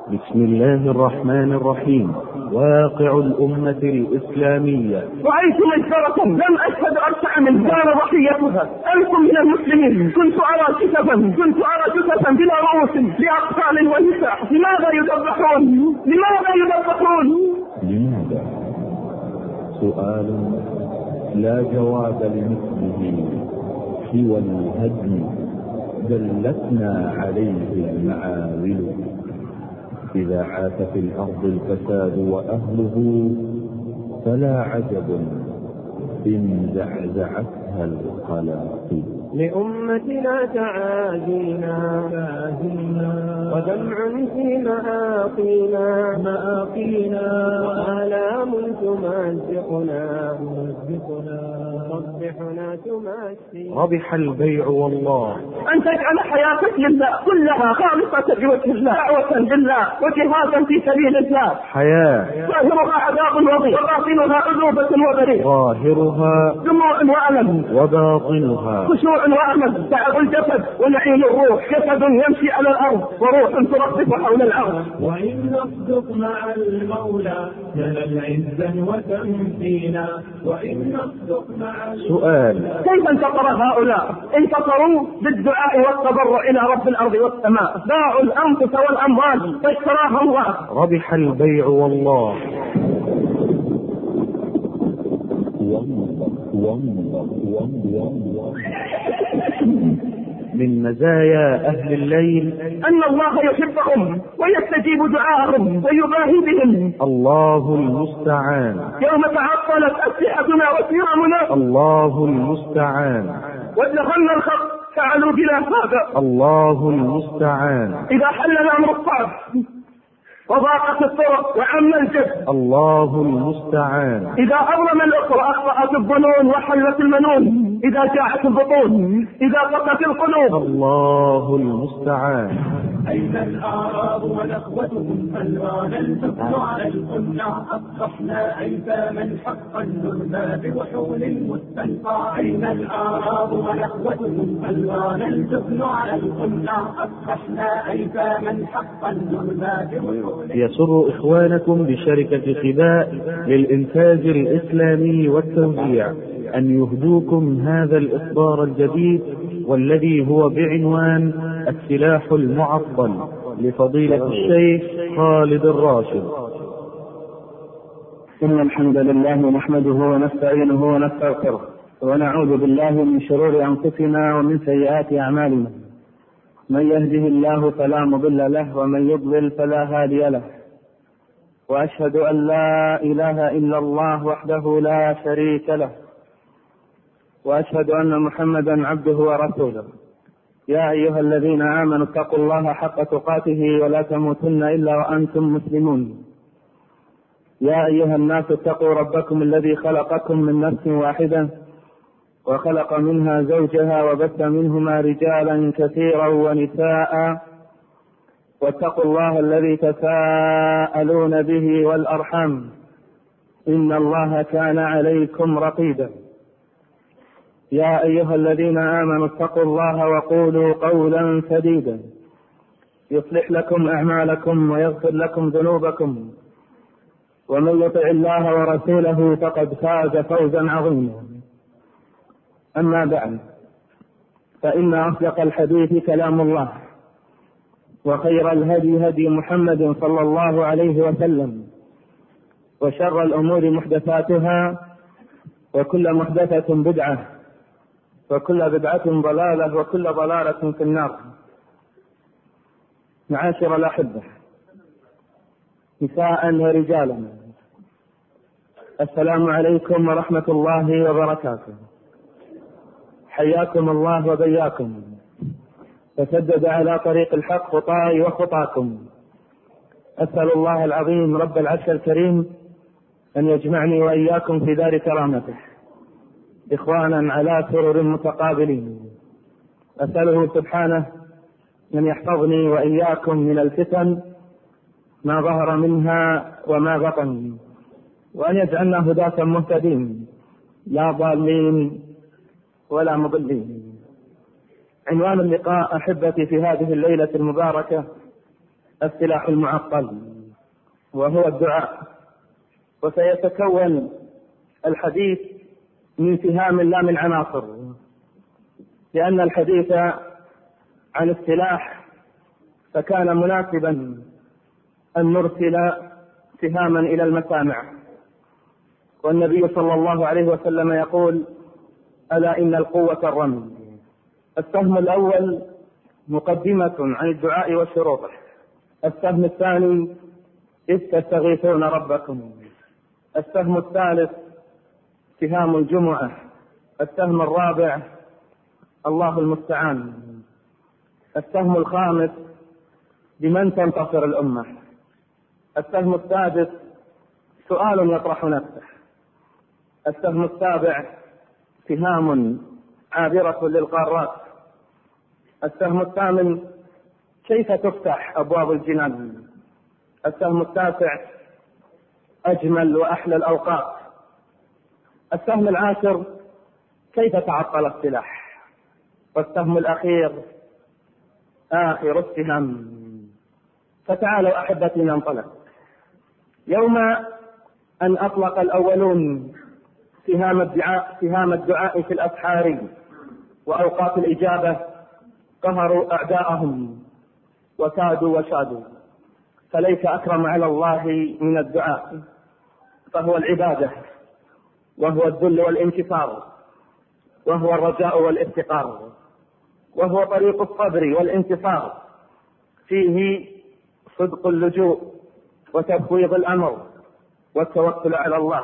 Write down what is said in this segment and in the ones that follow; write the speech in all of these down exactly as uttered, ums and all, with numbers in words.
بسم الله الرحمن الرحيم. واقع الأمة الإسلامية. رأيت منكرة لم أشهد أرسع من كان ضحيتها ألف من المسلمين. كنت أرى كتفا كنت أرى كتفا بلا رؤوس لأطفال ونساء. لماذا يذبحون؟ لماذا يذبحون؟ لماذا؟ سؤال لا جواب لمثله سوى الهدم دلتنا عليه المعاول. إذا عاش في الأرض الفساد وأهله فلا عجب إن زعزعتها القلاقل. لأمتنا تعازينا ودمع في مآقينا مآقينا وآلام تمزقنا تصبحنا تمسي. ربح البيع والله. أن تجعل حياتك لله كلها خالصة بوجه الله، دعوة لله وجهادا في سبيل الله. حياة ظاهرها عذاب وضيق وباطنها عذوبة وبريق. ظاهرها دموع وألم وباطنها خشوع وأمل. تعب الجسد ونعيم الروح. جسد يمشي على الأرض وروح ترفرف حول الأرض. وإن نصدق مع المولى ننال عزا وتمكينا. وإن نصدق مع سؤال كيف انتصر هؤلاء؟ انتصروا بالدعاء والتضرع إلى رب الأرض والسماء. باعوا الأنفس والأموال فاشتراها الله. ربح البيع والله. من مزايا أهل الليل أن الله يحبهم ويستجيب دعاءهم ويباهي بهم. الله المستعان. يوم تعطلت أسلحتنا وسيرامنا الله المستعان. ودخلنا الخط فعلوا بلا هذا. الله المستعان. إذا حل الأمر الصعب وضاقت الطرق وعم الجد. الله المستعان. إذا أظلم الأخرى أخطأت الظنون وحلت المنون. إذا جاعت البطون إذا قطت القلوب. الله المستعان. أين الأعراب ونخوتهم ألوان الحكم على القناع. أصبحنا أيتاما حقا نرمى بوحول المستنقع. أين الأعراب ونخوتهم ألوان الحكم على القناع. أصبحنا أيتاما حقا نرمى بوحول. يسر إخوانكم بشركة خباء للإنتاج الإسلامي والتوزيع أن يهدوكم هذا الإصدار الجديد والذي هو بعنوان السلاح المعطل لفضيلة الشيخ خالد الراشد. إن الحمد لله نحمده ونستعينه ونستغفره ونعوذ بالله من شرور أنفسنا ومن سيئات أعمالنا. من يهده الله فلا مضل له ومن يضلل فلا هادي له. وأشهد أن لا إله إلا الله وحده لا شريك له. وأشهد أن محمدا عبده ورسوله. يا أيها الذين آمنوا اتقوا الله حق تقاته ولا تموتن إلا وأنتم مسلمون. يا أيها الناس اتقوا ربكم الذي خلقكم من نفس واحدة وخلق منها زوجها وبث منهما رجالا كثيرا ونساء. واتقوا الله الذي تساءلون به والأرحام إن الله كان عليكم رقيبا. يا أيها الذين آمنوا اتقوا الله وقولوا قولا سديدا يصلح لكم أعمالكم ويغفر لكم ذنوبكم. ومن يطع الله ورسوله فقد فاز فوزا عظيما. أما بعد فإن أصدق الحديث كلام الله وخير الهدي هدي محمد صلى الله عليه وسلم وشر الأمور محدثاتها وكل محدثة بدعة وكل بدعة ضلالة وكل ضلالة في النار. معاشر الأحبة نساء ورجالا، السلام عليكم ورحمة الله وبركاته. حياكم الله وبياكم فسدد على طريق الحق خطاي وخطاكم. أسأل الله العظيم رب العرش الكريم أن يجمعني وإياكم في دار كرامته إخوانا على سرر متقابلين. أسأله سبحانه أن يحفظني وإياكم من الفتن ما ظهر منها وما بطن، وأن يجعلنا هداة مهتدين لا ضالين ولا مضلين. عنوان اللقاء أحبتي في هذه الليلة المباركة السلاح المعقل وهو الدعاء. وسيتكون الحديث من سهام لا من عناصر، لأن الحديث عن السلاح فكان مناسبا أن نرسل سهاما إلى المسامع. والنبي صلى الله عليه وسلم يقول: ألا إن القوة الرمي. السهم الأول مقدمة عن الدعاء وشروطه. السهم الثاني: إذ تستغيثون ربكم. السهم الثالث: سهام الجمعة. السهم الرابع: الله المستعان. السهم الخامس: بمن تنتصر الأمة. السهم السادس: سؤال يطرح نفسه. السهم السابع: سهام عابرة للقارات. السهم الثامن: كيف تفتح أبواب الجنان. السهم التاسع: أجمل وأحلى الأوقات. السهم العاشر: كيف تعطل السلاح. والسهم الأخير: آخر السهام. فتعالوا أحبتي ننطلق. يوم أن أطلق الأولون سهام الدعاء, سهام الدعاء في الأسحار وأوقات الإجابة قهروا أعداءهم وكادوا وشادوا. فليس أكرم على الله من الدعاء، فهو العبادة، وهو الذل والانكسار، وهو الرجاء والافتقار، وهو طريق الصبر والانتصار، فيه صدق اللجوء وتفويض الأمر والتوكل على الله.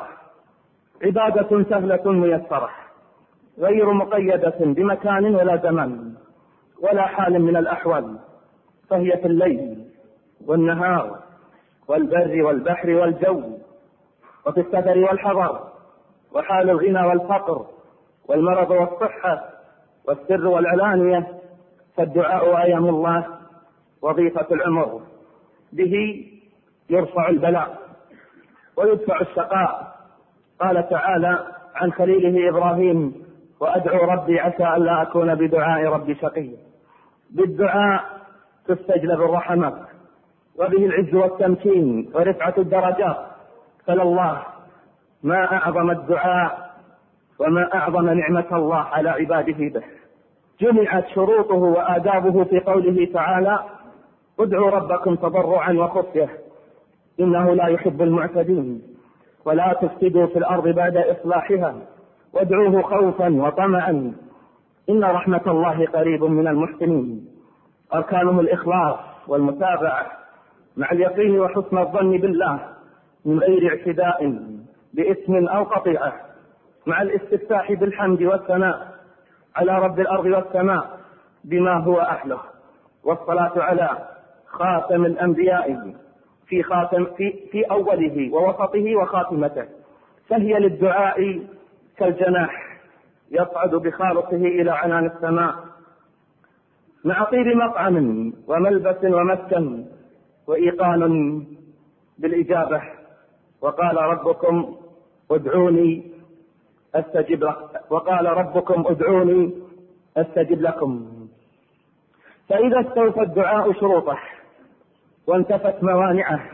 عبادة سهلة ميسرة غير مقيدة بمكان ولا زمان ولا حال من الأحوال، فهي في الليل والنهار والبر والبحر والجو، وفي السفر والحضر، وحال الغنى والفقر والمرض والصحة والسر والعلانية. فالدعاء أيام الله وظيفة العمر، به يرفع البلاء ويدفع الشقاء. قال تعالى عن خليله إبراهيم: وأدعو ربي عسى ألا أكون بدعاء ربي شقيا. بالدعاء تستجلب الرحمات، وبه العز والتمكين ورفعة الدرجات. فلله ما أعظم الدعاء وما أعظم نعمة الله على عباده به. جمعت شروطه وآدابه في قوله تعالى: ادعوا ربكم تضرعا وخفية إنه لا يحب المعتدين، ولا تفسدوا في الأرض بعد إصلاحها، وادعوه خوفا وطمعا إن رحمة الله قريب من المحسنين. أركانه الإخلاص والمتابعة مع اليقين وحسن الظن بالله من غير اعتداء بإثم أو قطيعة، مع الاستفتاح بالحمد والثناء على رب الأرض والسماء بما هو أهله، والصلاة على خاتم الأنبياء في, خاتم في, في أوله ووسطه وخاتمته. فهي للدعاء كالجناح يصعد بخالصه إلى عنان السماء، مع طيب مطعم وملبس ومسكن وإيقان بالإجابة. وقال ربكم ادعوني أستجب لكم وقال ربكم ادعوني أستجب لكم. فإذا استوفى الدعاء شروطه وانتفت موانعه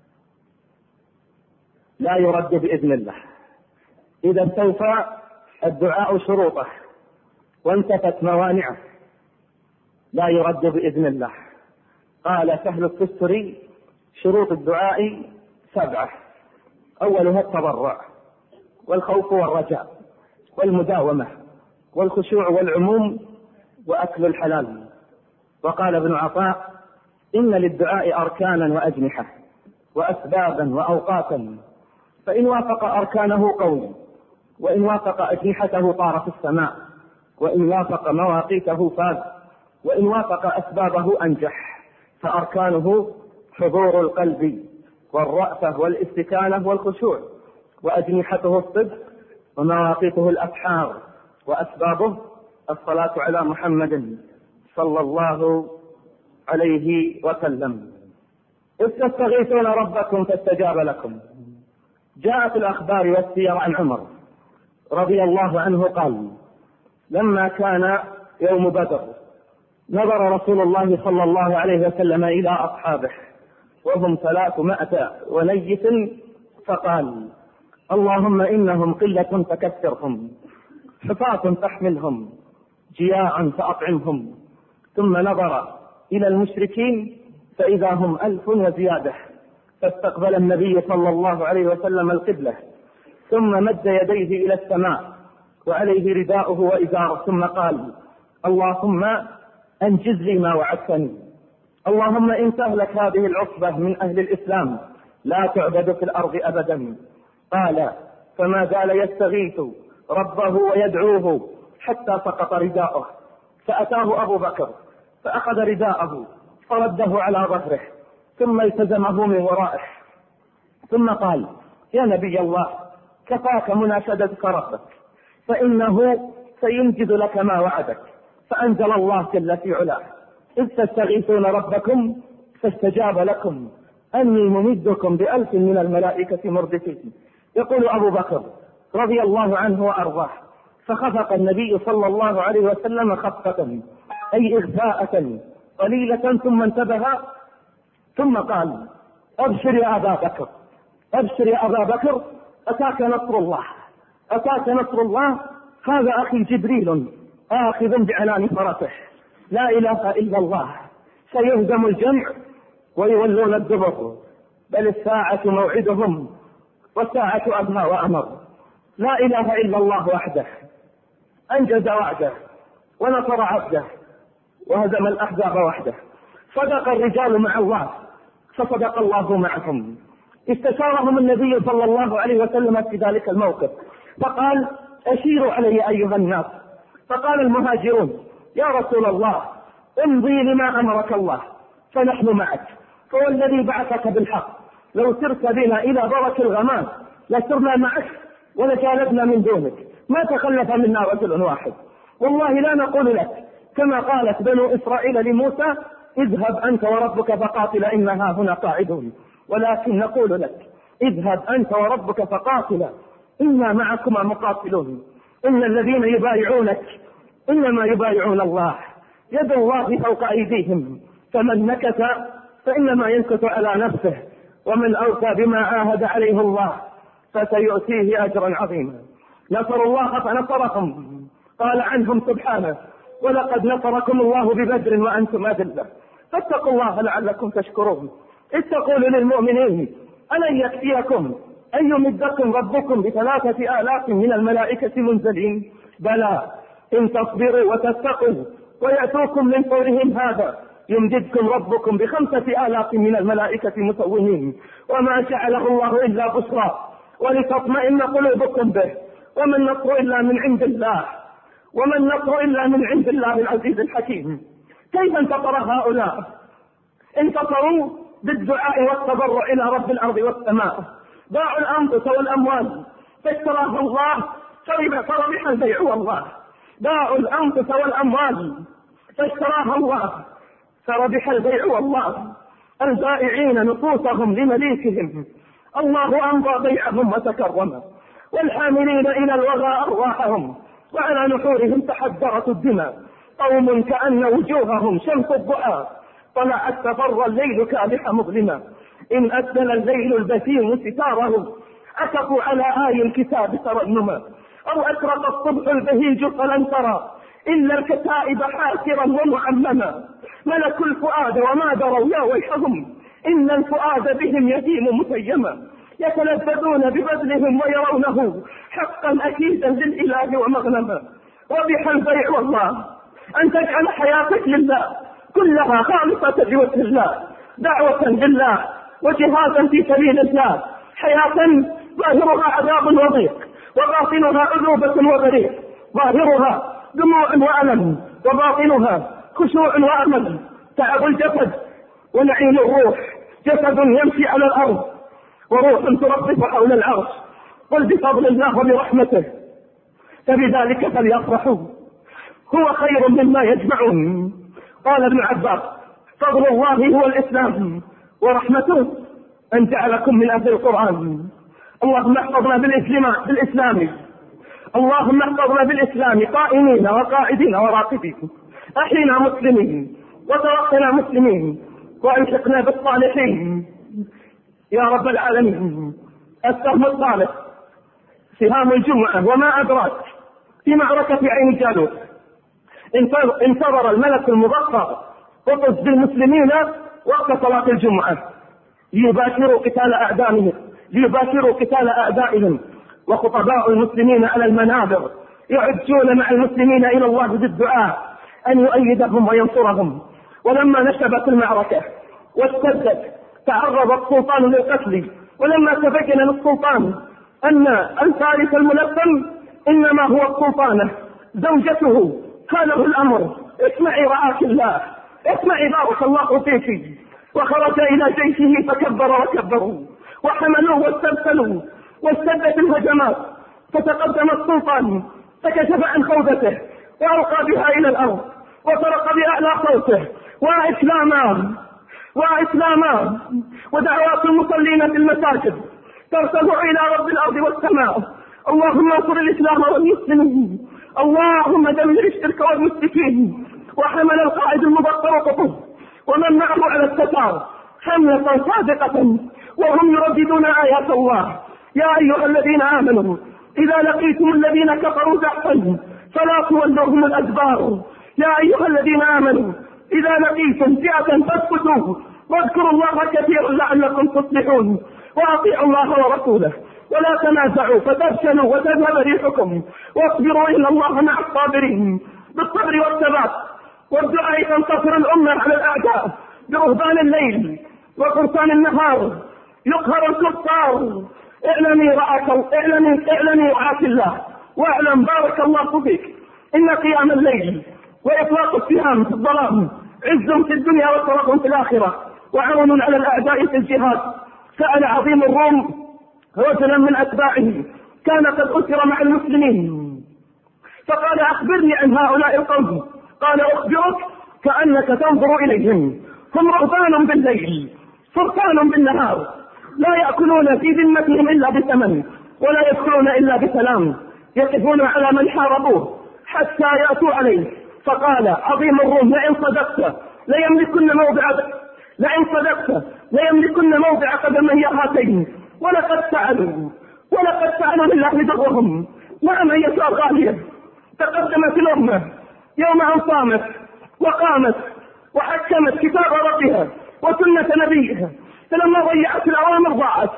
لا يرد بإذن الله. إذا استوفى الدعاء شروطه وانتفت موانعه لا يرد بإذن الله. قال سهل التستري: شروط الدعاء سبعة: أولها التضرع والخوف والرجاء والمداومة والخشوع والعموم وأكل الحلال. وقال ابن عطاء: إن للدعاء أركانا وأجنحة وأسبابا وأوقاتا، فإن وافق أركانه قوي، وإن وافق أجنحته طار في السماء، وإن وافق مواقيته فاز، وإن وافق أسبابه أنجح. فأركانه حضور القلب والرأفة والاستكانة والخشوع، وأجنحته الصدق، ومواقيته الأسحار، وأسبابه الصلاة على محمد صلى الله عليه وسلم. إذ تستغيثون ربكم فاستجاب لكم. جاءت الأخبار والسير عن عمر رضي الله عنه قال: لما كان يوم بدر نظر رسول الله صلى الله عليه وسلم إلى أصحابه وهم ثلاثمائة ونيف، فقال: اللهم إنهم قلة فكثرهم، حفاة فاحملهم، جياعا فأطعمهم. ثم نظر إلى المشركين فإذا هم ألف وزيادة، فاستقبل النبي صلى الله عليه وسلم القبلة، ثم مد يديه إلى السماء وعليه رداؤه وإزاره، ثم قال: اللهم أنجز لي ما وعدتني، اللهم إن تهلك هذه العصبة من أهل الإسلام لا تعبد في الأرض أبدا. قال: فما زال يستغيث ربه ويدعوه حتى سقط رداؤه، فأتاه أبو بكر فأخذ رداءه فرده على ظهره، ثم التزمه من ورائه، ثم قال: يا نبي الله، كفاك مناشدتك ربك، فإنه سينجز لك ما وعدك. فأنزل الله جل في علاه: إذ تستغيثون ربكم فاستجاب لكم أني ممدكم بألف من الملائكة مردفين. يقول أبو بكر رضي الله عنه وأرضاه: فخفق النبي صلى الله عليه وسلم خفقة، أي إغفاءة قليلة، ثم انتبه ثم قال: أبشر يا أبا بكر، أبشر يا أبا بكر، أتاك نصر الله، أتاك نصر الله، هذا أخي جبريل آخذ بعنان فرسه، لا إله إلا الله، سيهزم الجمع ويولون الدبر، بل الساعة موعدهم والساعة أدنى وأمر. لا إله إلا الله وحده أنجز وعده ونصر عبده وهزم الأحزاب وحده. صدق الرجال مع الله فصدق الله معهم. استشارهم النبي صلى الله عليه وسلم في ذلك الموقف فقال: أشيروا علي أيها الناس. فقال المهاجرون: يا رسول الله، امضي لما أمرك الله فنحن معك، فوالذي بعثك بالحق لو سرت بنا إلى برك الغمام لسرنا معك ولجالدنا من دونك، ما تخلف منا رجل واحد، والله لا نقول لك كما قالت بنو إسرائيل لموسى: اذهب أنت وربك فقاتلا إنها هنا قاعدون، ولكن نقول لك: اذهب أنت وربك فقاتلا إنا معكما مقاتلون. إن الذين يبايعونك إنما يبايعون الله، يد الله فوق أيديهم، فمن نكث فإنما ينكث على نفسه، ومن أوفى بما عاهد عليه الله فسيؤتيه أجرا عظيما. نصروا الله فنصرهم، قال عنهم سبحانه: ولقد نصركم الله ببدر وأنتم أذلة، فاتقوا الله لعلكم تشكرون. إذ تقول للمؤمنين: ألن يكفيكم أن يمدكم ربكم بثلاثة آلاف من الملائكة منزلين؟ بلى إن تصبروا وتتقوا ويأتوكم من فورهم هذا يمددكم ربكم بخمسة آلاف من الملائكة مسومين. وما جعله الله إلا بشرى ولتطمئن قلوبكم به، وما النصر إلا من عند الله، وما النصر إلا من عند الله العزيز الحكيم. كيف انتصر هؤلاء؟ انتصروا بالدعاء والتضرع إلى رب الأرض والسماء، باعوا الأنفس والأموال فاشتراها الله فربح البيع والله، باعوا الأنفس والأموال فاشتراها الله فربح البيع والله. البائعين نفوسهم لمليكهم الله أمضى بيعهم وتكرم، والحاملين إلى الوغى أرواحهم وعلى نحورهم تحدرت الدماء. قوم كأن وجوههم شمس الضحى طلعت تفر الليل كالح مظلما، إن أسدل الليل البسيم ستاره أكفوا على آي الكتاب ترنما، أو أشرق الصبح البهيج فلن ترى إلا الكتائب حاسرا ومعمما. ملكوا الفؤاد وما دروا يا ويحهم إن الفؤاد بهم يهيم مسيما، يتلذذون ببذلهم ويرونه حقا أكيدا للإله ومغنما. ربح البيع والله أن تجعل حياتك لله كلها خالصة لوجه الله، دعوة لله وجهادا في سبيل الله، حياة ظاهرها عذاب وضيق وباطنها عذوبة وبريق، ظاهرها دموع وألم وباطنها خشوع وأمل، تعب الجسد ونعيم الروح، جسد يمشي على الأرض وروح ترفرف حول العرش. قل بفضل الله وبرحمته فبذلك فليفرحوا هو خير مما يجمعون. قال ابن عباس: فضل الله هو الإسلام ورحمته أن جعلكم من أهل القرآن. اللهم احفظنا بالإسلام، اللهم احفظنا بالإسلام قائمين وقاعدين وراقدين، أحينا مسلمين وتوفنا مسلمين، وألحقنا بالصالحين يا رب العالمين. السهم الثالث سهام الجمعة. وما أدراك، في معركة عين جالوت انتظر الملك المبقر قطز بالمسلمين وقت صلاة الجمعة ليباشروا قتال أعدائهم ليباشروا قتال أعدائهم وخطباء المسلمين على المنابر يعجون مع المسلمين إلى الله بالدعاء أن يؤيدهم وينصرهم. ولما نشبت المعركة واشتدت تعرض السلطان للقتل، ولما تبين للسلطان أن الفارس الملثم إنما هو السلطانة زوجته، قاله الأمر اسمعي رعاك الله، اسمعي بارك الله فيك. وخرج إلى جيشه فكبر وكبروا وحملوه واسترسلوا واشتدت الهجمات، فتقدم السلطان فكشف عن خوذته وألقى بها إلى الأرض وطرق بأعلى صوته وإسلاما وإسلاما ودعوات المصلين في المساجد ترتفع إلى رب الأرض والسماء. اللهم انصر الإسلام والمسلمين، اللهم دمر الشرك والمشركين. وحمل القائد المبطر قطب ومن معه على التتار حملة صادقة وهم يرددون آيات الله. يا أيها الذين آمنوا إذا لقيتم الذين كفروا زحفا فلا تولوهم الأدبار. يا أيها الذين آمنوا إذا لقيتم فئة فاثبتوا واذكروا الله كثيرا لعلكم تصلحون. وأطيعوا الله ورسوله ولا تنازعوا فتفشلوا وتذهب ريحكم واصبروا إن الله مع الصابرين. بالصبر والثبات والدعاء تنتصر الأمة على الأعداء. برهبان الليل وفرسان النهار يقهر الكفار. اعلمي رعاك اعلمي اعلمي رعاك الله واعلم بارك الله فيك إن قيام الليل وإطلاق السهام في الظلام عز في الدنيا وشرف في الآخرة وعون على الأعداء في الجهاد. سأل عظيم الروم رجلا من أتباعه كان قد أسر مع المسلمين فقال أخبرني عن هؤلاء القوم. قال أخبرك كأنك تنظر إليهم، هم رهبان بالليل فرسان بالنهار لا يأكلون في ذمتهم إلا بثمن ولا يدخلون إلا بسلام، يقفون على من حاربوه حتى يأتوا عليه. فقال عظيم الروم لئن صدقت ليملكن موضع لئن صدقت ليملكن موضع قدمي هاتين. ولقد فعلوا ولقد فعلوا لله درهم. نعم أيتها الغالية، تقدمت الأمة يوم أن صامت وقامت وحكمت كتاب ربها وسنة نبيها، فلما ضيعت الأوامر ضاعت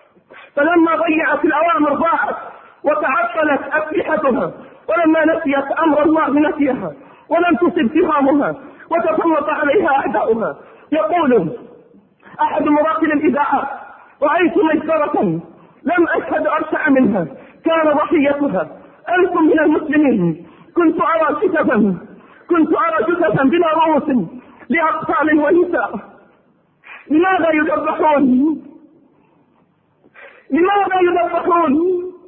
فلما ضيعت الأوامر ضاعت وتعطلت أسلحتها، ولما نسيت أمر الله نسيها ولم تصب سهامها وتسلط عليها أعداؤها. يقول أحد مراقل الإذاعات رأيت مجزرة لم أشهد أرشع منها كان ضحيتها ألف من المسلمين. كنت أرى جثثا كنت أرى جثثا بلا رؤوس لأطفال ونساء. لماذا يذبحون؟ لماذا يذبحون؟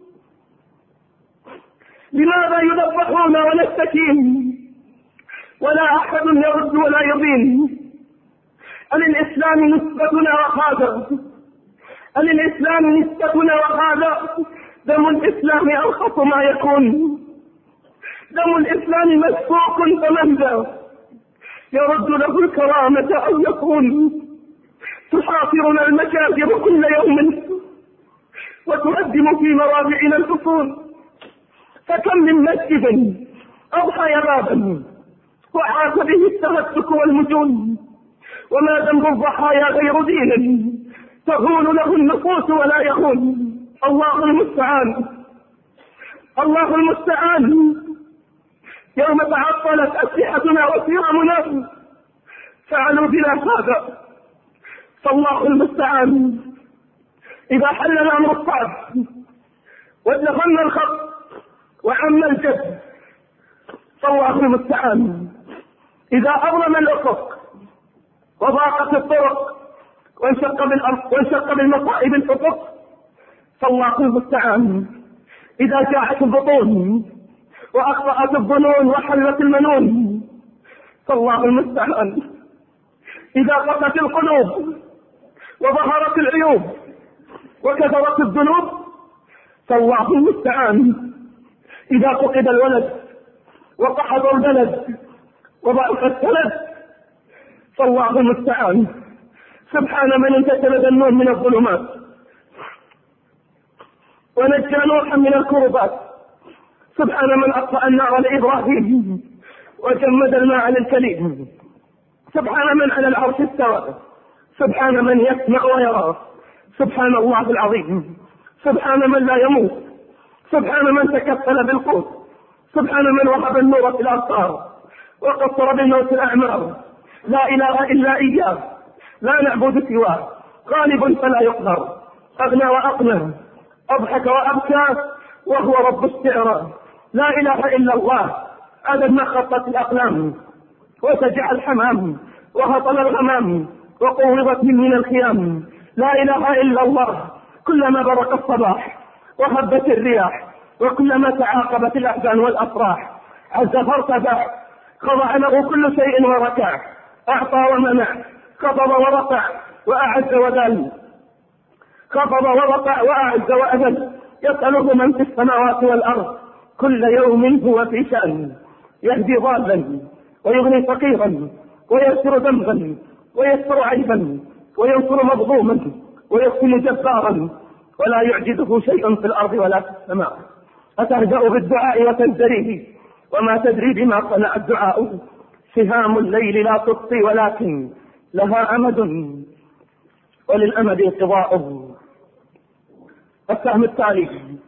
لماذا يذبحون ونستكين ولا أحد يرد ولا يضين؟ الإسلام نسبتنا وهذا الإسلام نسبتنا وهذا دم الإسلام أرخص ما يكون. دم الإسلام مسفوق فمن ذا يرد له الكرامة أو يكون. تحاصرنا المكافر كل يوم وتهدم في مرابعنا الحصون. فكم من مسجد أضحى بابا وعاش به التمسك والمجون، وما ذنب الضحايا غير دين تهون له النفوس ولا يهون. الله المستعان الله المستعان. يوم تعطلت أسلحتنا وسهامنا فعلوا بنا هذا، فالله المستعان. إذا حل الأمر الصعب وادخلنا الخط وعم الجد فالله المستعان. إذا أظلم الأفق وضاقت الطرق وانشق بالأرض وانشق بالمصائب الأفق فالله المستعان. إذا جاعت البطون وأخطأت الظنون وحلت المنون فالله المستعان. إذا قست القلوب وظهرت العيوب وكثرت الذنوب فالله المستعان. إذا فقد الولد وقحط البلد وضعف السند فالله المستعان. سبحان من انتشل النور من الظلمات ونجى نوحا من الكربات. سبحان من أطفأ النار لإبراهيم وجمد الماء للكليم. سبحان من على العرش استوى. سبحان من يسمع ويرى. سبحان الله العظيم. سبحان من لا يموت. سبحان من تكفل بالقوت. سبحان من وهب النور في الأبصار وقصر بالموت الأعمار. لا إله إلا إياه لا نعبد سواه. غالب فلا يقهر. أغنى وأقنى. أضحك وأبكى وهو رب الشعرى. لا إله إلا الله عدد ما خطت الأقلام وسجع الحمام وهطل الغمام وقوضت من من الخيام. لا إله إلا الله كلما برق الصباح وهبت الرياح وكلما تعاقبت الأحزان والأفراح. عز فارتفع خضع له كل شيء وركع. أعطى ومنع خفض ورفع وأعز وذل. خفض ورفع وأعز وأذل. يسأله من في السماوات والأرض كل يوم هو في شأن. يهدي ضالا ويغني فقيرا ويسر ذنبا ويسر عيبا وينصر مظلوما ويقتل جبارا ولا يعجزه شيء في الأرض ولا في السماء. أتهدأ بالدعاء وتزدريه وما تدري بما صنع الدعاء. سهام الليل لا تطفي ولكن لها أمد وللأمد انقضاء. السهم التالي: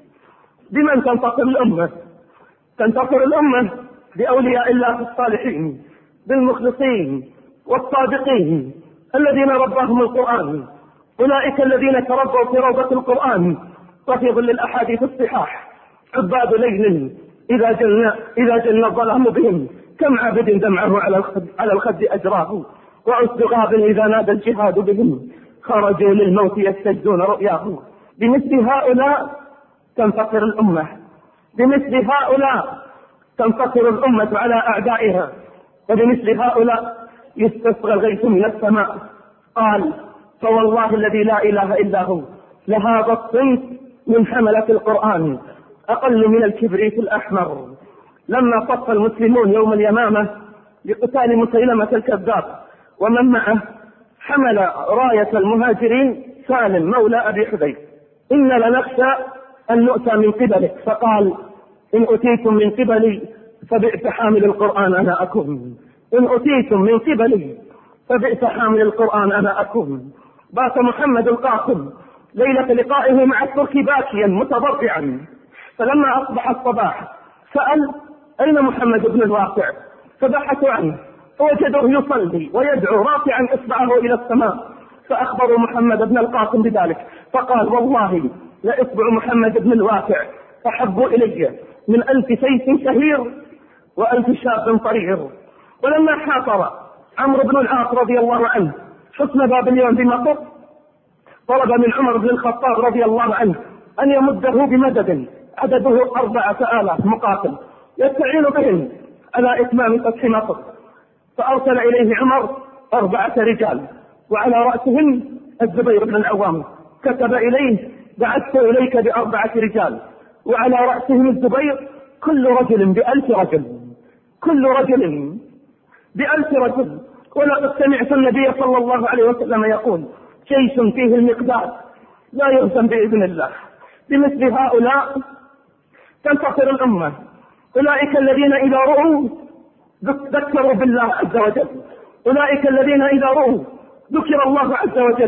بمن تنتصر الأمة؟ تنتصر الأمة بأولياء الله الصالحين بالمخلصين والصادقين الذين رباهم القرآن. أولئك الذين تربوا في روضة القرآن وفي ظل الأحاديث الصحاح. عباد ليل إذا جن إذا جن الظلام بهم كم عابد دمعه على الخد على الخد أجراه. وعسد غاب إذا نادى الجهاد بهم خرجوا للموت يستجدون رؤياه. بمثل هؤلاء تنتصر الأمة. بمثل هؤلاء تنتصر الأمة على أعدائها. وبمثل هؤلاء يستسقى الغيث من السماء. قال: فوالله الذي لا إله إلا هو لهذا الصنف من حملة القرآن أقل من الكبريت الأحمر. لما صف المسلمون يوم اليمامة لقتال مسيلمة الكذاب ومن معه حمل راية المهاجرين سالم مولى أبي حذيفة: إن لنخشى أن نؤتى من قبلك. فقال: إن أتيتم من قبلي فبئس حامل القرآن أنا أكون. إن أتيتم من قبلي فبئس حامل القرآن أنا أكون. بات محمد القاسم ليلة لقائه مع الترك باكيا متضرعا. فلما أصبح الصباح سأل: أين محمد بن الواقع؟ فبحثوا عنه فوجدوه يصلي ويدعو رافعا إصبعه إلى السماء. فأخبروا محمد بن القاسم بذلك فقال: والله لإصبع محمد بن الواقع أحب إلي من ألف سيف شهير وألف شاب طرير. ولما حاصر عمرو بن العاص رضي الله عنه حصن بابليون بمصر طلب من عمر بن الخطاب رضي الله عنه أن يمده بمدد عدده أربعة آلاف مقاتل يستعين بهم على إتمام فتح مصر. فأرسل إليه عمر أربعة رجال وعلى رأسهم الزبير بن العوام. كتب إليه: بعثت إليك بأربعة رجال وعلى رأسهم الزبير، كل رجل بألف رجل كل رجل بألف رجل. ولقد سمعت النبي صلى الله عليه وسلم يقول: جيش فيه المقداد لا يهزم بإذن الله. بمثل هؤلاء تنتصر الأمة. أولئك الذين إذا رؤوا ذكروا بالله عز وجل. أولئك الذين إذا رؤوا ذكر الله عز وجل.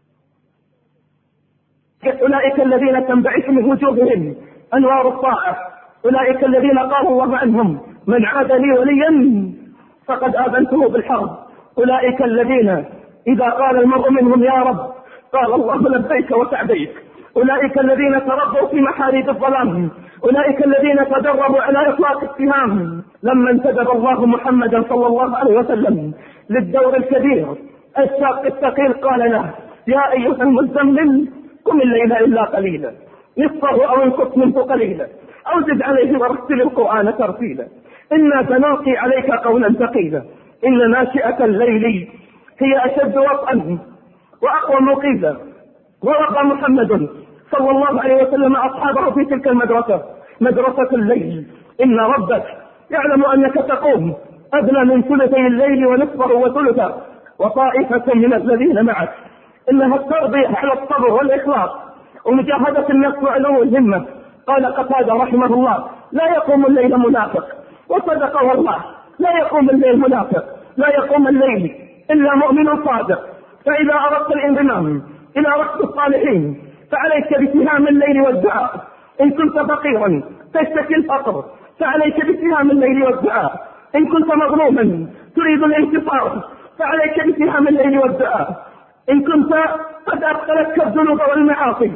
أولئك الذين تنبعث من وجوههم أنوار الطاعة. أولئك الذين قال الله عنهم: من عاد لي وليا فقد آذنته بالحرب. أولئك الذين إذا قال المرء منهم يا رب قال الله لبيك وسعديك. أولئك الذين تربوا في محاريب الظلام. أولئك الذين تدربوا على إطلاق السهام. لما انتدب الله محمدا صلى الله عليه وسلم للدور الكبير الشاق الثقيل قال له: يا أيها المزمل قم الليل إلا قليلا نصفه أو انقص منه قليلا أو زد عليه ورتل القرآن ترتيلا إنا سنلقي عليك قولا ثقيلا إن ناشئة الليل هي أشد وطئا وأقوى مقيلا. وربى محمد صلى الله عليه وسلم أصحابه في تلك المدرسة مدرسة الليل. إن ربك يعلم أنك تقوم أدنى من ثلثي الليل ونصفه وثلثه وطائفة من الذين معك، إنها التربية على الصبر والإخلاص ومجاهدة النفس وعلو الهمة. قال قتادة رحمه الله: لا يقوم الليل منافق. وصدق والله، لا يقوم الليل منافق، لا يقوم الليل إلا مؤمن صادق. فإذا أردت الانضمام إلى ركب الصالحين فعليك بسهام الليل والدعاء. إن كنت فقيرا تشتكي الفقر فعليك بسهام الليل والدعاء. إن كنت مظلوما تريد الانتصار فعليك بسهام الليل والدعاء. إن كنت قد أبطلتك الذنوب والمعاصي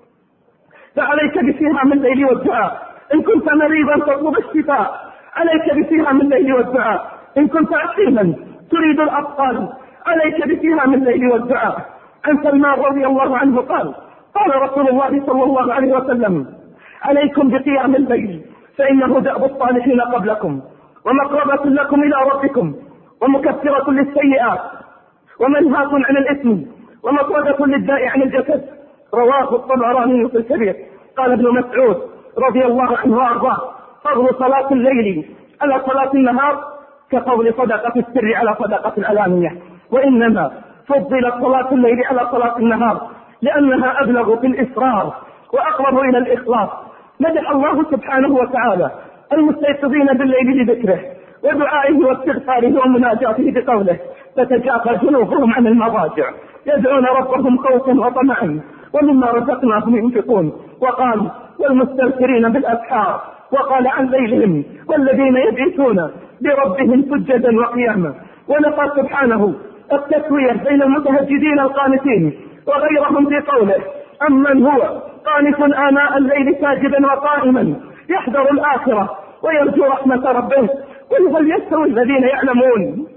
فعليك بسهام الليل والدعاء. إن كنت مريضا تطلب الشفاء عليك بسهام الليل والدعاء. إن كنت عقيما تريد الأطفال عليك بسهام الليل والدعاء. عن سلمان رضي الله عنه قال: قال رسول الله صلى الله عليه وسلم: عليكم بقيام الليل فإنه دأب الصالحين قبلكم ومقربة لكم إلى ربكم ومكفرة للسيئات ومنهاة عن الإثم ومطردة للداء عن الجسد. رواه الطبراني في الكبير. قال ابن مسعود رضي الله عنه وارضاه: فضل صلاة الليل على صلاة النهار كفضل صدقة السر على صدقة العلانية. وإنما فضلت صلاة الليل على صلاة النهار لأنها أبلغ في الإصرار وأقرب إلى الإخلاص. مدح الله سبحانه وتعالى المستيقظين بالليل لذكره ودعائه واستغفاره ومناجاته بقوله: تتجافى جنوبهم عن المضاجع يدعون ربهم خوفا وطمعا ومما رزقناهم ينفقون. وقال: والمستغفرين بالأسحار. وقال عن ليلهم: والذين يبيتون بربهم سجدا وقياما. ونفى سبحانه التسوية بين المتهجدين القانتين وغيرهم في قوله: أمن هو قانت آناء الليل ساجدا وقائما يحذر الآخرة ويرجو رحمة ربه. قل هل يستوي الذين يعلمون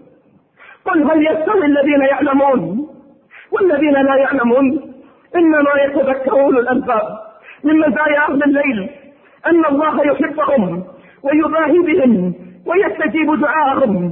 قل هل يستوي الذين يعلمون والذين لا يعلمون؟ إنما يتذكر أولو الألباب. من مزايا أهل الليل أن الله يحبهم ويباهي بهم ويستجيب دعاءهم.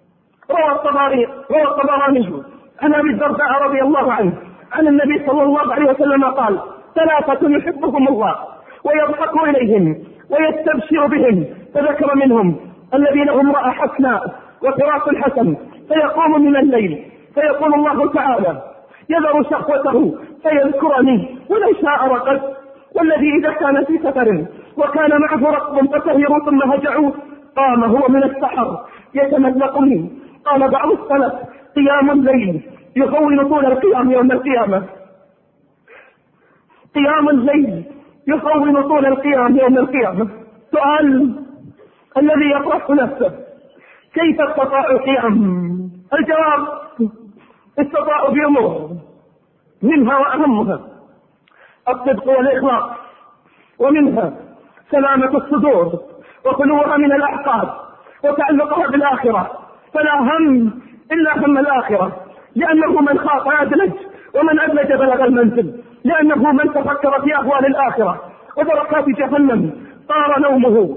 روى الطبراني روى الطبراني عن أبي الدرداء رضي الله عنه عن النبي صلى الله عليه وسلم قال: ثلاثة يحبهم الله ويضحك إليهم ويستبشر بهم. فذكر منهم الذين هم امرأة حسناء وفراش حسن فيقوم من الليل فيقول الله تعالى: يذر شهوته فيذكرني ولو شاء رقد. والذي إذا كان في سفر وكان معه ركب فسهروا ثم هجعوا قام هو من السحر يتملقني. قال بعض السلف: قيام الليل يهون طول القيام يوم القيامة. قيام الليل يهون طول القيام يوم القيامة. سؤال الذي يطرح نفسه: كيف استطاعوا القيام؟ الجواب: استطاعوا بأمور، منها وأهمها الصدق والإخلاص، ومنها سلامة الصدور وخلوها من الأحقاد وتعلقها بالآخرة. فلا هم إلا هم الآخرة، لأنه من خاف أدلج ومن أدلج بلغ المنزل، لأنه من تفكر في أهوال الآخرة ودركات جهنم طار نومه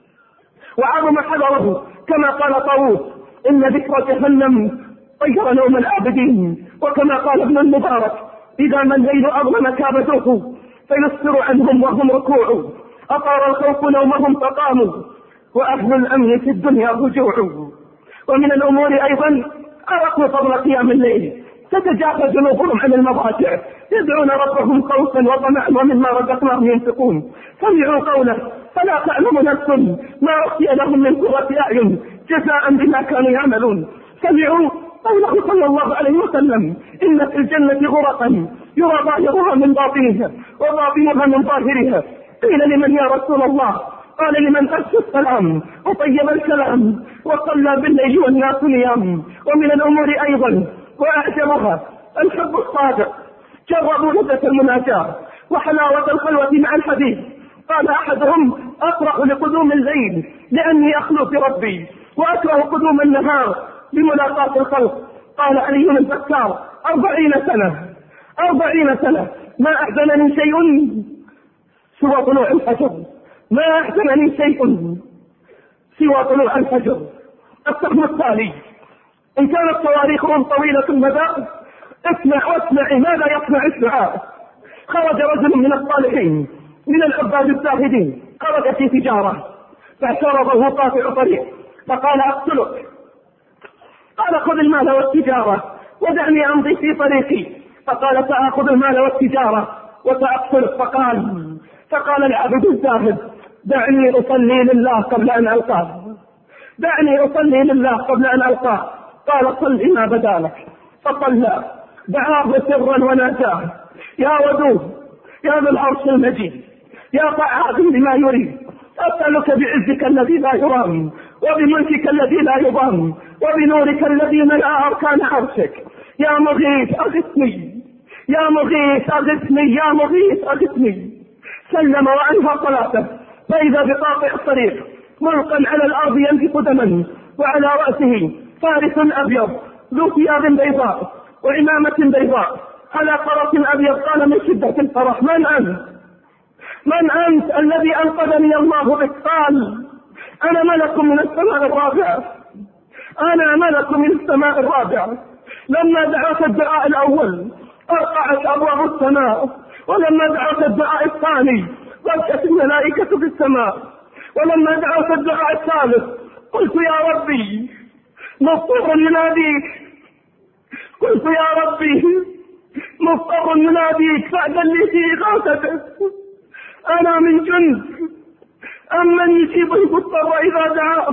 وعظم حذره. كما قال طاووس: إن ذكر جهنم طير نوم العابدين. وكما قال ابن المبارك: إذا ما الليل أظلم كابدوه فيسفر عنهم وهم ركوع. أطار الخوف نومهم فقاموا وأهل الأمن في الدنيا رجوع. ومن الأمور أيضا عرفوا فضل قيام الليل. تتجافى جنوبهم عن المضاجع يدعون ربهم خوفا وطمعا ومما رزقناهم ينفقون. سمعوا قوله: فلا تعلم نفس ما أخفي لهم من قرة أعين جزاء بما كانوا يعملون. سمعوا قوله صلى الله عليه وسلم: إن في الجنة غرفا يرى ظاهرها من باطنها وباطنها من ظاهرها. قيل: لمن يا رسول الله؟ قال: لمن أفشى السلام وطيب الكلام وصلى بالليل والناس نيام. ومن الأمور أيضا وأعجبها الحب الصادق. جربوا لذة المناجاة وحلاوة الخلوة مع الحبيب. قال أحدهم: أفرح لقدوم الليل لأني أخلو في ربي وأكره قدوم النهار لملاقاة الخلق. قال علي البكار: أربعين سنة أربعين سنة ما أحزنني شيء سوى طلوع الفجر ما أحزنني شيء سوى طلوع الفجر. السهم التالي: إن كانت صواريخهم طويلة المدى اسمع واسمع ماذا يصنع الدعاء. خرج رجل من الصالحين من العباد الزاهدين، خرج في تجارة فاعترضه قاطع طريق فقال: أقتلك. قال: خذ المال والتجارة ودعني أمضي في طريقي. فقال سآخذ المال والتجارة وسأقتلك. فقال فقال العبد الزاهد دعني أصلي لله قبل أن ألقاه، دعني أصلي لله قبل أن ألقاه. قال صل ما بدالك. فصلى، دعاه سرا وناداه يا ودود يا ذا العرش المجيد يا فعال لما يريد، أسألك بعزك الذي لا يرام وبملكك الذي لا يضام وبنورك الذي ملأ أركان عرشك، يا مغيث أغثني يا مغيث أغثني يا مغيث أغثني. سلم وأنهى صلاته، فإذا بقاطع الطريق ملقا على الأرض ينزف دما، وعلى رأسه فارس أبيض ذو ثياب بيضاء وعمامة بيضاء على فرس أبيض. قال من شدة الفرح من أنت؟ من أنت الذي أنقذني الله بك؟ قال أنا ملك من السماء الرابعة، أنا ملك من السماء الرابعة. لما دعوت الدعاء الأول أرقعت أبواب السماء، ولما دعوت الدعاء الثاني ضجت الملائكة في السماء، ولما دعوت الدعاء الثالث قلت يا ربي مضطر يناديك، قلت يا ربي مضطر يناديك فأذن لي في إغاثته. أنا من جند أمن يجيب المضطر إذا دعاه،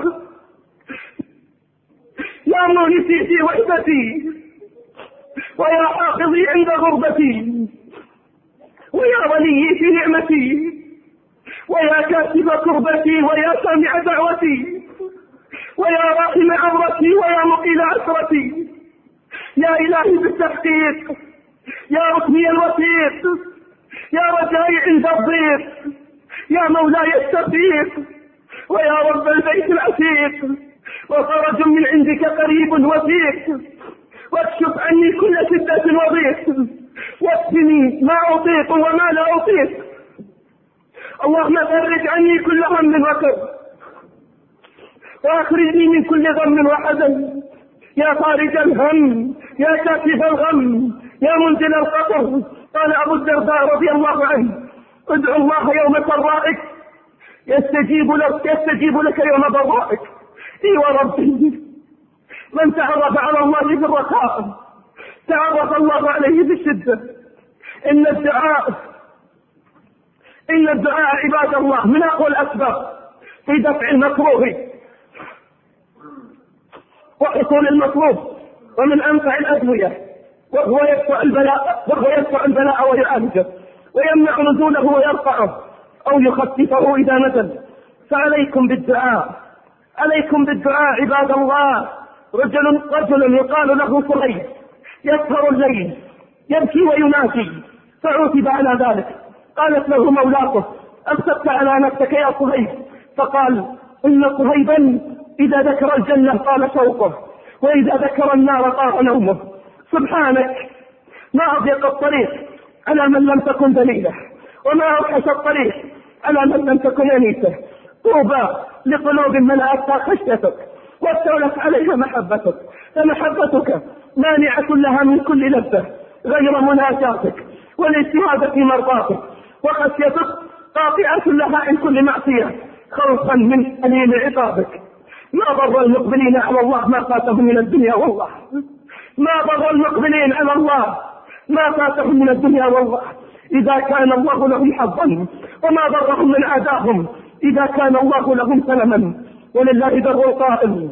يا مونسي في وحدتي ويا حافظي عند غربتي ويا ولي في نعمتي ويا كاتب كربتي ويا سامع دعوتي ويا راحم عورتي ويا مقيل عسرتي، يا إلهي بالتحقيق يا ركني الوثيق يا رجائي عند الضيق يا مولاي الشفيق ويا رب البيت العتيق، وفرج من عندك قريب وثيق، واكشف عني كل شدة وضيق، واكفني ما أطيق وما لا أطيق. اللهم فرج عني كل هم وكرب، واخرجني من كل غم وحزن، يا فارج الهم يا كاشف الغم يا منزل القطر. قال أبو الدرداء رضي الله عنه ادعو الله يوم سرائك يستجيب لك يستجيب لك يوم ضرائك. اي وربي من تعرف على الله في الرخاء تعرف الله عليه في الشدة. إن الدعاء إن الدعاء عباد الله من أقوى الأسباب في دفع المكروه وحصول المطلوب، ومن أنفع الأدوية، وهو يدفع البلاء وهو يدفع البلاء ويعالجه ويمنع نزوله ويرفعه أو يخففه إذا نزل. فعليكم بالدعاء، عليكم بالدعاء عباد الله. رجل رجل يقال له صهيب يسهر الليل يبكي وينادي، فعوتب على ذلك. قالت له مولاته أمسكت على نفسك يا صهيب؟ فقال إن صهيبا إذا ذكر الجنة طال شوقه، وإذا ذكر النار طار نومه. سبحانك ما أضيق الطريق على من لم تكن دليله، وما أوحش الطريق على من لم تكن أنيسه. طوبى لقلوب ملأتها خشيتك واستولت عليها محبتك، فمحبتك مانعة لها من كل لذة غير مناجاتك والاجتهاد في مرضاتك، وخشيتك قاطعة لها عن كل معصية خوفا من أليم عقابك. ما ضر المقبلين على الله ما فاتهم من الدنيا والله، ما ضر المقبلين على الله ما فاتهم من الدنيا والله إذا كان الله لهم حظا، وما ضرهم من عداهم إذا كان الله لهم سلما. ولله در القائل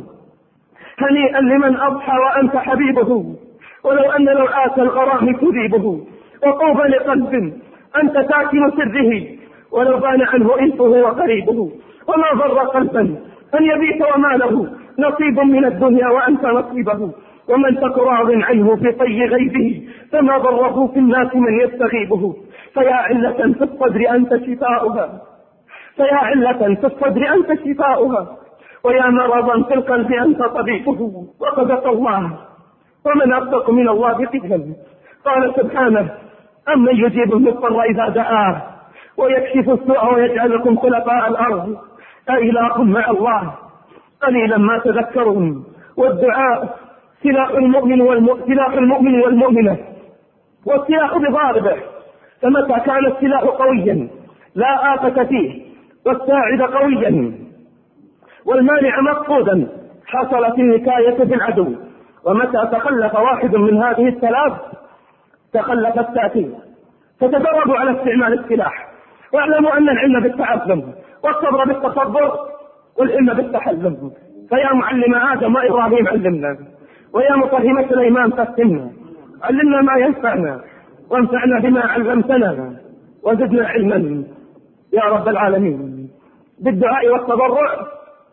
هنيئا لمن أضحى وأنت حبيبه، ولو أن لوعات الغرام تذيبه. وطوبى لقلب أنت ساكن سره، ولو بان عنه إنفه وقريبه. وما ضر قلبا أن يبيت وما له نصيب من الدنيا وأنت نصيبه. ومن تك راض عنه في طي غيبه، فما ضره في الناس من يستغيبه. فيا علة في الصدر أنت شفاؤها، فيا علة في الصدر أنت شفاؤها، ويا مرضا في القلب أنت طبيبه. وصدق الله ومن أصدق من الله قيلا. قال سبحانه أمن يجيب المضطر إذا دعاه ويكشف السوء ويجعلكم خلفاء الأرض أإله مع الله قليلا ما تذكرون. والدعاء سلاح المؤمن والمؤمن سلاح المؤمن والمؤمنة، والسلاح بضاربه. فمتى كان السلاح قويا لا آفة فيه والساعد قويا والمانع مفقودا حصلت النكاية بالعدو ومتى تخلف واحد من هذه الثلاث تخلف التأثير. فتدربوا على استعمال السلاح، واعلموا أن العلم بالتعلم والصبر بالتصبر والعلم بالتحلم. فيا معلم آدم وإبراهيم علمنا، ويا مفهم سليمان فهمنا، علمنا ما ينفعنا وانفعنا بما علمتنا وزدنا علما يا رب العالمين. بالدعاء والتضرع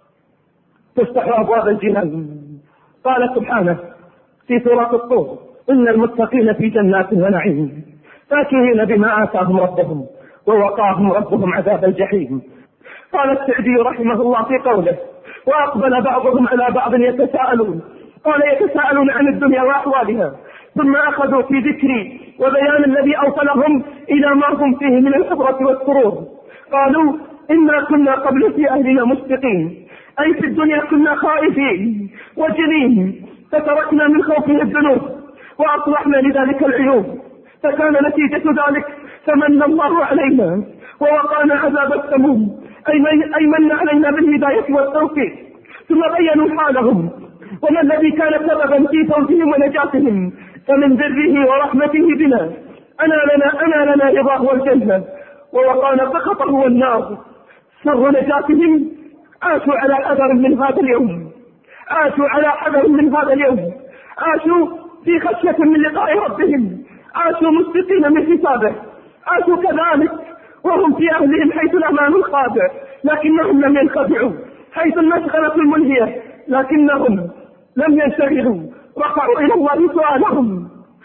تفتح أبواب الجنان. قال سبحانه في سورة الطور: إن المتقين في جنات ونعيم فاكهين بما آتاهم ربهم ووقاهم ربهم عذاب الجحيم. قال السعدي رحمه الله في قوله: وأقبل بعضهم على بعض يتساءلون، قال يتساءلون عن الدنيا وأحوالها، ثم أخذوا في ذكري وبيان الذي أوصلهم إلى ما هم فيه من العبرة والسرور. قالوا: إنا كنا قبل في أهلنا مشفقين، أي في الدنيا كنا خائفين وجلين، فتركنا من خوفه الذنوب وأصلحنا لذلك العيوب، فكان نتيجة ذلك فمن الله علينا ووقانا عذاب السموم، أي من علينا بالهداية والتوفيق. ثم بينوا حالهم وما الذي كان سببا في فوزهم ونجاتهم، فمن بره ورحمته بنا أنا لنا أنا لنا رضاه والجنة، ووقانا سخطه والنار. سر نجاتهم عاشوا على حذر من هذا اليوم، عاشوا على حذر من هذا اليوم، عاشوا في خشية من لقاء ربهم، عاشوا مشفقين من حسابه، عاشوا كذلك وهم في أهلهم حيث الأمان الخادع، لكنهم لم ينخدعوا، حيث المشغلة الملهية لكنهم لم ينشغلوا، رفعوا إلى الله سؤالهم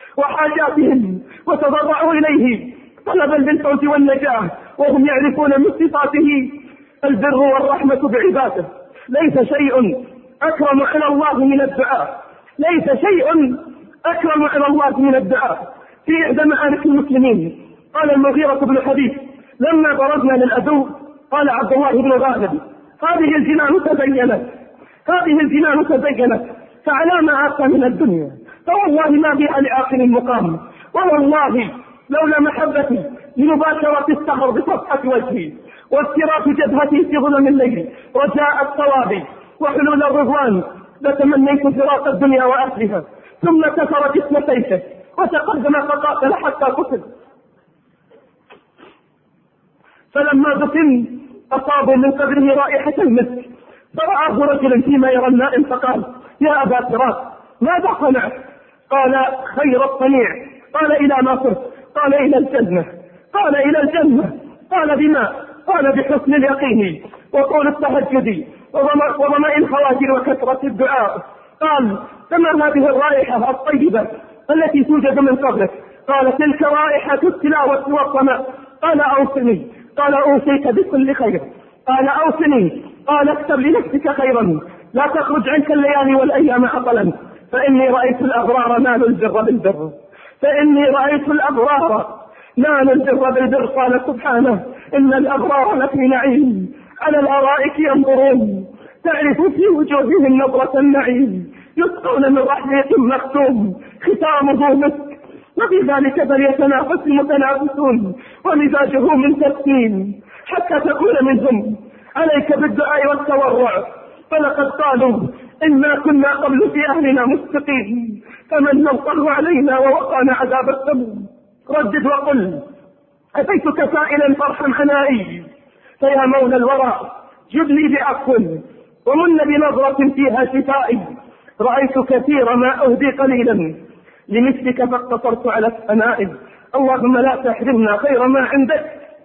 وحاجاتهم وتضرعوا إليه طلبا للفوز والنجاة، وهم يعرفون من صفاته البر والرحمة بعباده. ليس شيء أكرم على الله من الدعاء، ليس شيء أكرم على الله من الدعاء. في إحدى معارك المسلمين قال المغيرة بن حبيب لما برزنا للعدو، قال عبد الله بن غالب: هذه الجنان تزينت، هذه الجنان تزينت، فعلى ما آتى من الدنيا، فوالله ما بها لعاقل مقام، ووالله لولا محبتي لمباشرة السهر بصفحة وجهي وافتراف جبهتي في ظلم الليل رجاء الثواب وحلول الرضوان لتمنيت فراق الدنيا وأهلها. ثم كسر جسم سيفه وتقدم فقاتل حتى قتل. فلما دفن أصابوا من قبره رائحة المسك، فرآه رجل فيما يرى النائم فقال: يا أبا فراق ماذا صنعت؟ قال: خير الصنيع. قال: إلى ما صرت؟ قال: إلى الجنة. قال: إلى الجنة. قال: بما؟ قال: بحسن اليقين وطول التهجد وضمائن الخواجر وكثرة الدعاء. قال: فما هذه الرائحة الطيبة التي توجد من قبلك؟ قال: تلك رائحة التلاوة والصلاة. قال: أوصني. قال: أوصيك بكل خير. قال: أوصني. قال: اكتب لنفسك خيرا، لا تخرج عنك الليالي والأيام عطلا، فإني رأيت الأبرار نالوا البر بالبر، فإني رأيت الأبرار نالوا البر بالبر. قال سبحانه: إن الأبرار لفي نعيم على الأرائك ينظرون، تعرف في وجوههم نظرة النعيم، يسقون من رحيق مختوم ختامه مسك، وفي ذلك فليتنافس المتنافسون، ومزاجه من تسكين، حتى تقول منهم: عليك بالدعاء والتورع، فلقد قالوا: إنا كنا قبل في أهلنا مشفقين، فمن الله علينا ووقانا عذاب السموم. ردد وقل: أتيتك سائلا فارحم عنائي، فيا مولى الورى جب لي بعفو ومن بنظرة فيها شفائي، رأيت كثير ما أهدي قليلا، لمثلك فاقتصرت على الثناء. اللهم لا تحرمنا خير ما عندك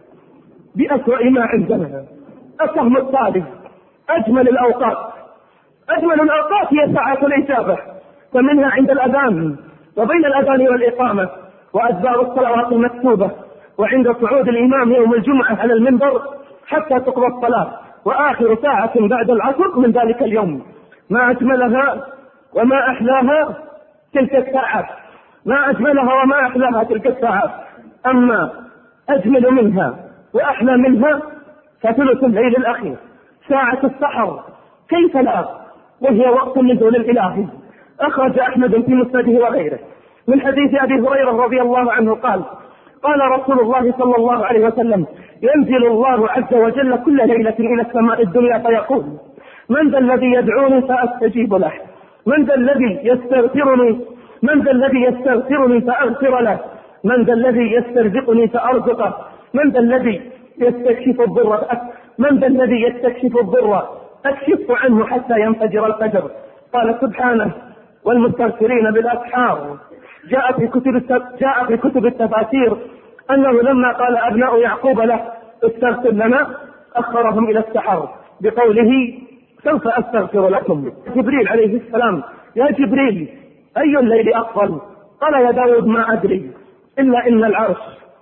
بأسوأ ما عندنا. السهم الثالث: أجمل الأوقات. أجمل الأوقات هي ساعة الإجابة، فمنها عند الأذان وبين الأذان والإقامة وأدبار الصلوات المكتوبة، وعند صعود الإمام يوم الجمعة على المنبر حتى تقضى الصلاة، وآخر ساعة بعد العصر من ذلك اليوم. ما أجملها وما أحلاها تلك الساعات، ما أجملها وما أحلاها تلك الساعات. أما أجمل منها وأحلى منها فثلث الليل الأخير، ساعة السحر، كيف لا، وهي وقت النزول الإلهي. أخرج أحمد في مسنده وغيره من حديث أبي هريرة رضي الله عنه قال: قال رسول الله صلى الله عليه وسلم: ينزل الله عز وجل كل ليلة إلى السماء الدنيا فيقول: من ذا الذي يدعوني فأستجيب له، من ذا الذي يستغفرني من ذا الذي يستغفرني فأغفر له؟ من ذا الذي يسترزقني فأرزقه؟ من ذا الذي يستكشف الضر من ذا الذي يستكشف الضر أكشف عنه حتى ينفجر الفجر؟ قال سبحانه: والمستغفرين بالأسحار. جاء في كتب جاء في كتب التفاسير أنه لما قال أبناء يعقوب له: استغفر لنا، أخرهم إلى السحر بقوله: سوف أستغفر لكم. جبريل عليه السلام: يا جبريل، أي الليل أفضل؟ قال: يا داود ما أدري، إلا إن العرش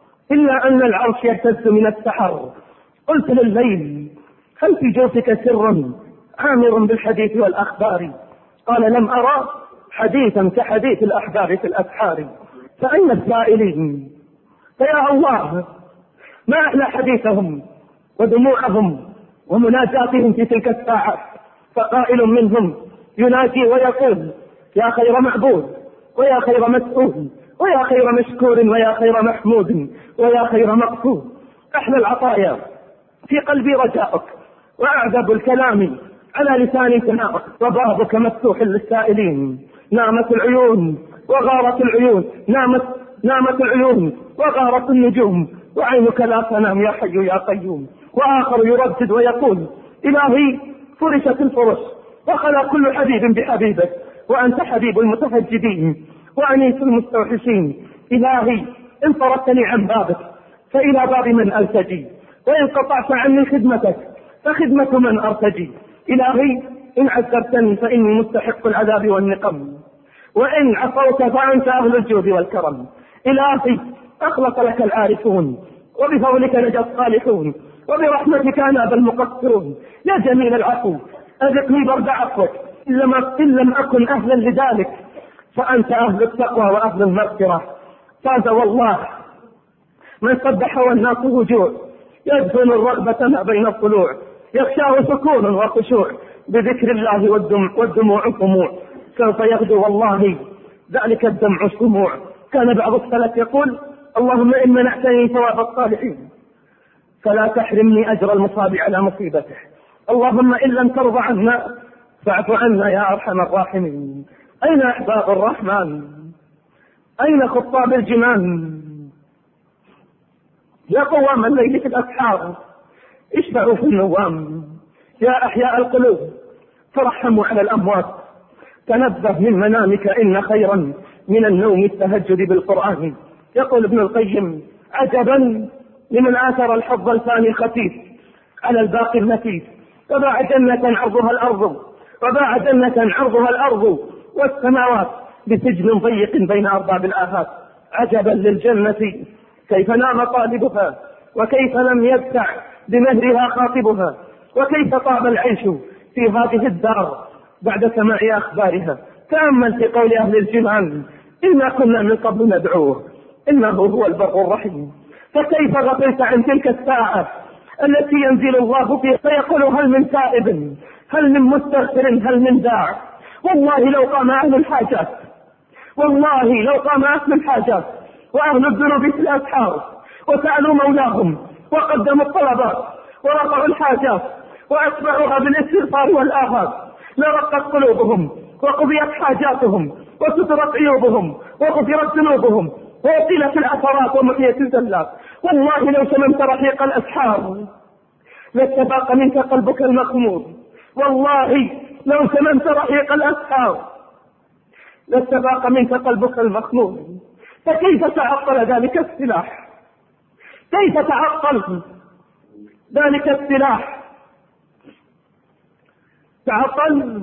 إلا أن العرش يهتز من السحر. قلت لليل: هل في جوفك سر عامر بالحديث والأخبار؟ قال: لم أرى حديثا كحديث الأحبار في الأسحار. فأين السائلين؟ فيا الله، ما أحلى حديثهم ودموعهم ومناجاتهم في تلك الساعة. فقائل منهم يناجي ويقول: يا خير معبود، ويا خير مسؤول، ويا خير مشكور، ويا خير محمود، ويا خير مقصود. أحلى العطايا في قلبي رجاؤك، وأعذب الكلام على لساني ثناؤك، وبابك مفتوح للسائلين. نامت العيون وغارت العيون نامت نامت العيون وغارت النجوم، وعينك لا تنام يا حي يا قيوم. وآخر يردد ويقول: إلهي، فرشت الفرش وخلا كل حبيب بحبيبه، وأنت حبيب المتهجدين وأنيس المستوحشين. إلهي، إن طردتني عن بابك فإلى باب من ألتجي، وإن قطعت عني خدمتك فخدمة من أرتجي. إلهي، إن عذبتني فإني مستحق العذاب والنقم، وإن عصوت فأنت أهل الجود والكرم. إلهي، أخلص لك العارفون، وبفضلك نجا الصالحون، وبرحمتك أناب المقصرون. يا جميل العفو، أذقني برد عفوك، إن لم أكن أهلا لذلك فأنت أهل التقوى وأهل المغفرة. فاز والله من صدح والناس هجوع، يدفن الرغبة ما بين الضلوع، يخشاه سكون وخشوع، بذكر الله والدموع, والدموع طموع. سوف يغدو والله ذلك الدمع الشموع. كان بعض السلف يقول: اللهم إن منعتني ثواب الصالحين فلا تحرمني أجر المصاب على مصيبته. اللهم إن لم ترضى عنا فاعف عنا يا أرحم الراحمين. أين أحباب الرحمن؟ أين خطاب الجنان؟ يا قوام الليل في الأسحار، اشفعوا في النوام. يا أحياء القلوب، ترحموا على الأموات. تنبه من منامك، إن خيرا من النوم التهجد بالقرآن. يقول ابن القيم: عجبا لمن آثر الحظ الفاني الخفيف على الباقي النفيس، وباع جنة عرضها الأرض وباع جنة عرضها الأرض والسماوات بسجن ضيق بين أرباب الآفات. عجبا للجنة كيف نام طالبها، وكيف لم يدفع بمهرها خاطبها، وكيف طاب العيش في هذه الدار بعد سماع أخبارها. تأمل في قول أهل الجنان: إنا كنا من قبل ندعوه إنه هو البر الرحيم. فكيف غفلت عن تلك الساعة التي ينزل الله فيها فيقول: هل من تائب، هل من مستغفر، هل من داع؟ والله لو قام أهل الحاجات والله لو قام أهل الحاجات وأهل الذنوب في الأسحار وسألوا مولاهم وقدموا الطلبات ورفعوا الحاجات وأتبعوها بالاستغفار والآهات، لرقت قلوبهم وقضيت حاجاتهم وسترت عيوبهم وغفرت ذنوبهم وأطيلت الأثرات ومحيت الزلات. والله لو شممت رحيق الأسحار لاستفاق منك قلبك المخمور. والله لو شممت رحيق الأسحار لاستفاق منك قلبك المخمور. فكيف تعطل ذلك السلاح؟ كيف تعطل ذلك السلاح؟ تعطل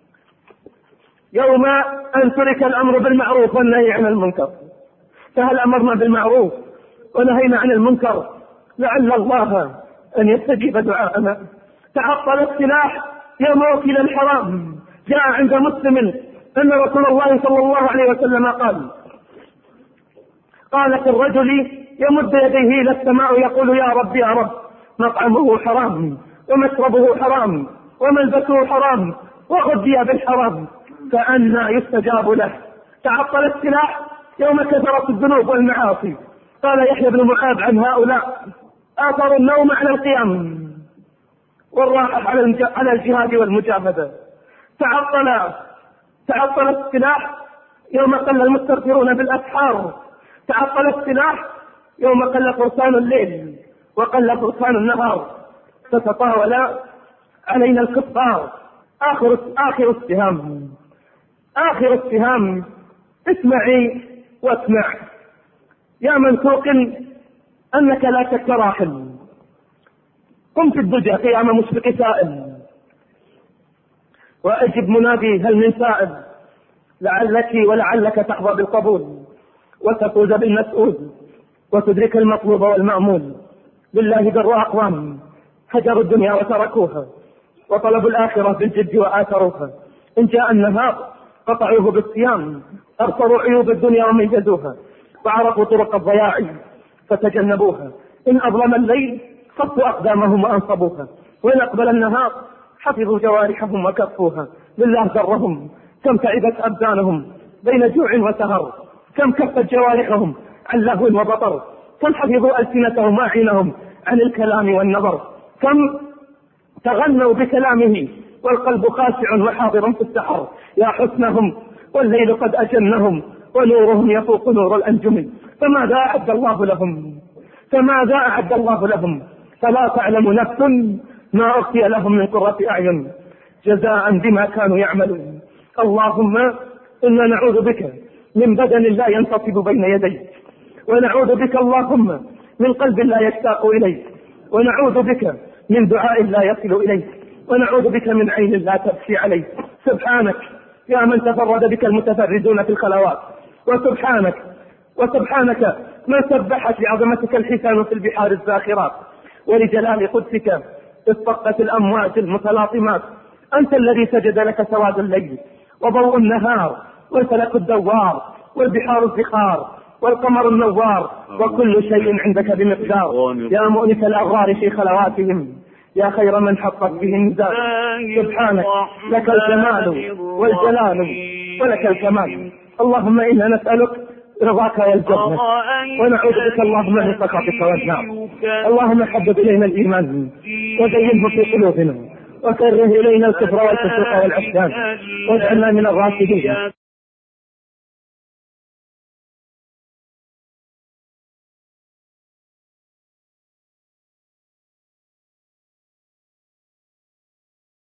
يوم أن ترك الأمر بالمعروف والنهي عن المنكر. فهل أمرنا بالمعروف ونهينا عن المنكر لعل الله أن يستجيب دعاءنا؟ تعطل السلاح يوم وكل الحرام. جاء عند مسلم أن رسول الله صلى الله عليه وسلم قال: قال في الرجل يمد يديه إلى السماء يقول: يا رب يا رب، مطعمه حرام ومشربه حرام وملبسه حرام وغذي بالحرام، فأنى يستجاب له. تعطل السلاح يوم كثرت الذنوب والمعاصي. قال يحيى بن معاذ عن هؤلاء: آثروا النوم على القيام والراحة على الجهاد والمجاهدة. تعطل تعطل السلاح يوم قل المستغفرون بالأسحار، تعطل السلاح يوم قل فرسان الليل وقل فرسان النهار، فتطاول علينا الكفار. آخر آخر السهام آخر السهام اسمعي واسمع يا من توقن أنك لا شك راحل، قم في الدجى قيام مشفق سائل، وأجب منادي هل من سائل، لعلك ولعلك تحظى بالقبول وتفوز بالمسؤول وتدرك المطلوب والمأمول. لله در أقوام هجروا الدنيا وتركوها وطلبوا الآخرة بالجد وآثروها، إن جاء النهار قطعوه بالصيام، أبصروا عيوب الدنيا وميزوها، وعرفوا طرق الضياع فتجنبوها، إن أظلم الليل صفوا أقدامهم وأنصبوها، وإن أقبل النهار حفظوا جوارحهم وكفوها. لله درهم كم تعبت أبدانهم بين جوع وسهر، كم كفت جوارحهم عن لهو وبطر، كم حفظوا ألسنتهم وأعينهم عن الكلام والنظر، كم تغنوا بكلامه والقلب خاشع وحاضر في السحر. يا حسنهم والليل قد أجنهم ونورهم يفوق نور الأنجم، فماذا أعد الله لهم فماذا أعد الله لهم فلا تعلم نفس ما أخفي لهم من قرة أعين جزاء بما كانوا يعملون. اللهم إنا نعوذ بك من بدن لا ينتصب بين يديك، ونعوذ بك اللهم من قلب لا يشتاق إليك، ونعوذ بك من دعاء لا يصل إليك، ونعوذ بك من عين لا تبكي عليك. سبحانك يا من تفرد بك المتفردون في الخلوات، وسبحانك وسبحانك من سبحت لعظمتك الحسان في البحار الزاخرات، ولجلال قدسك اصطقت الأمواج المتلاطمات. أنت الذي سجد لك سواد الليل وضوء النهار والفلك الدوار والبحار الزخار والقمر النوار، وكل شيء عندك بمقدار. يا مؤنس الأغرار في خلواتهم، يا خير من حقق به النزار. سبحانك لك الجمال والجلال ولك الكمال. اللهم إنا نسألك رضاك والجنة، ونعوذ بك اللهم من سخطك والنار. اللهم حبب إلينا الإيمان وزينه في قلوبنا، وكره إلينا الكفر والفسوق والعصيان، واجعلنا من الراشدين.